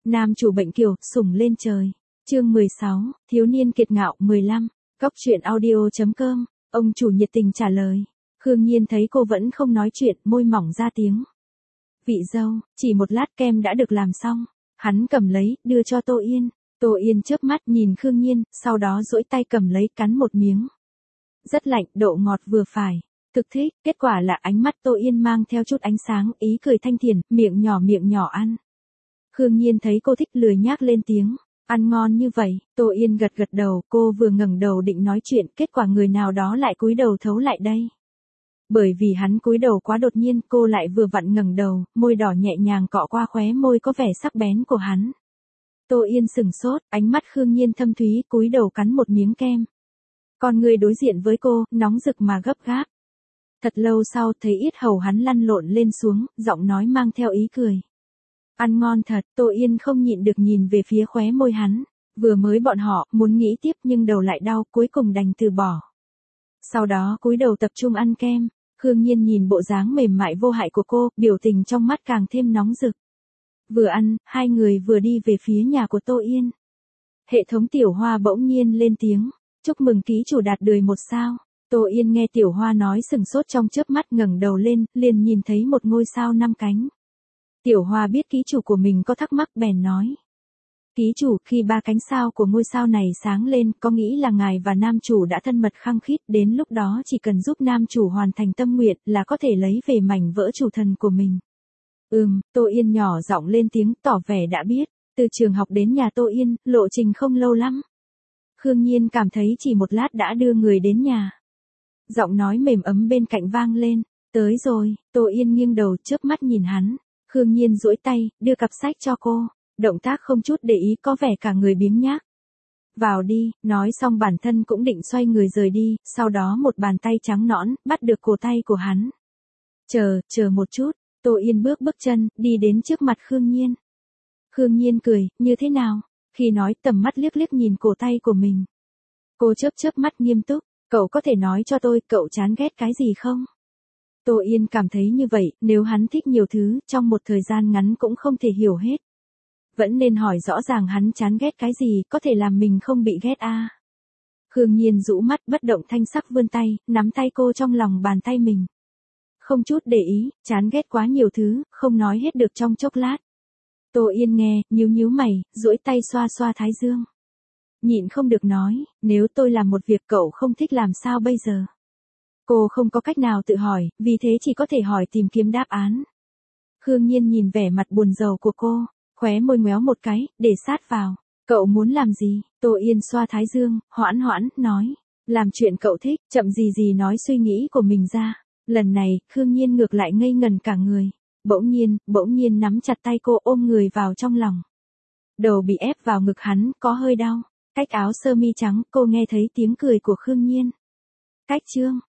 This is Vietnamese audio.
Nam chủ bệnh kiều, sủng lên trời. Chương 16, thiếu niên kiệt ngạo 15. Góc truyện audio.com. Ông chủ nhiệt tình trả lời. Khương Nhiên thấy cô vẫn không nói chuyện, môi mỏng ra tiếng. Vị dâu, chỉ một lát kem đã được làm xong. Hắn cầm lấy, đưa cho Tô Yên. Tô Yên chớp mắt nhìn Khương Nhiên, sau đó duỗi tay cầm lấy cắn một miếng. Rất lạnh, độ ngọt vừa phải. Thực thích, kết quả là ánh mắt Tô Yên mang theo chút ánh sáng, ý cười thanh thiền, miệng nhỏ ăn. Khương Nhiên thấy cô thích lười nhác lên tiếng. Ăn ngon như vậy, Tô Yên gật gật đầu, cô vừa ngẩng đầu định nói chuyện, kết quả người nào đó lại cúi đầu thấu lại đây. Bởi vì hắn cúi đầu quá đột nhiên, cô lại vừa vặn ngẩng đầu, môi đỏ nhẹ nhàng cọ qua khóe môi có vẻ sắc bén của hắn. Tô Yên sừng sốt, ánh mắt Khương Nhiên thâm thúy, cúi đầu cắn một miếng kem. Còn người đối diện với cô, nóng rực mà gấp gáp. Thật lâu sau thấy yết hầu hắn lăn lộn lên xuống, giọng nói mang theo ý cười. Ăn ngon thật, Tô Yên không nhịn được nhìn về phía khóe môi hắn. Vừa mới bọn họ muốn nghĩ tiếp nhưng đầu lại đau, cuối cùng đành từ bỏ. Sau đó cúi đầu tập trung ăn kem. Khương Nhiên nhìn bộ dáng mềm mại vô hại của cô, biểu tình trong mắt càng thêm nóng rực. Vừa ăn, hai người vừa đi về phía nhà của Tô Yên. Hệ thống Tiểu Hoa bỗng nhiên lên tiếng. Chúc mừng ký chủ đạt 1 sao. Tô Yên nghe Tiểu Hoa nói sừng sốt trong chớp mắt, ngẩng đầu lên, liền nhìn thấy một ngôi sao 5 cánh. Tiểu Hoa biết ký chủ của mình có thắc mắc bèn nói. Ký chủ, khi 3 cánh sao của ngôi sao này sáng lên, có nghĩ là ngài và nam chủ đã thân mật khăng khít, đến lúc đó chỉ cần giúp nam chủ hoàn thành tâm nguyện là có thể lấy về mảnh vỡ chủ thần của mình. Tô Yên nhỏ giọng lên tiếng tỏ vẻ đã biết. Từ trường học đến nhà Tô Yên, lộ trình không lâu lắm. Khương Nhiên cảm thấy chỉ một lát đã đưa người đến nhà. Giọng nói mềm ấm bên cạnh vang lên. Tới rồi. Tô Yên nghiêng đầu chớp mắt nhìn hắn. Khương Nhiên duỗi tay, đưa cặp sách cho cô. Động tác không chút để ý, có vẻ cả người biếng nhác. Vào đi, nói xong bản thân cũng định xoay người rời đi, sau đó một bàn tay trắng nõn, bắt được cổ tay của hắn. Chờ một chút. Tô Yên bước chân, đi đến trước mặt Khương Nhiên. Khương Nhiên cười, như thế nào? Khi nói tầm mắt liếc nhìn cổ tay của mình. Cô chớp mắt nghiêm túc, cậu có thể nói cho tôi cậu chán ghét cái gì không? Tô Yên cảm thấy như vậy, nếu hắn thích nhiều thứ, trong một thời gian ngắn cũng không thể hiểu hết. Vẫn nên hỏi rõ ràng hắn chán ghét cái gì, có thể làm mình không bị ghét à. Khương Nhiên rũ mắt bất động thanh sắc vươn tay, nắm tay cô trong lòng bàn tay mình. Không chút để ý, chán ghét quá nhiều thứ, không nói hết được trong chốc lát. Tô Yên nghe, nhíu mày, duỗi tay xoa thái dương. Nhịn không được nói, nếu tôi làm một việc cậu không thích làm sao bây giờ? Cô không có cách nào tự hỏi, vì thế chỉ có thể hỏi tìm kiếm đáp án. Khương Nhiên nhìn vẻ mặt buồn rầu của cô, khóe môi ngoéo một cái, để sát vào. Cậu muốn làm gì? Tô Yên xoa thái dương, hoãn, nói. Làm chuyện cậu thích, chậm gì nói suy nghĩ của mình ra. Lần này, Khương Nhiên ngược lại ngây ngần cả người. Bỗng nhiên nắm chặt tay cô ôm người vào trong lòng. Đầu bị ép vào ngực hắn, có hơi đau. Cách áo sơ mi trắng, cô nghe thấy tiếng cười của Khương Nhiên. Cách chương.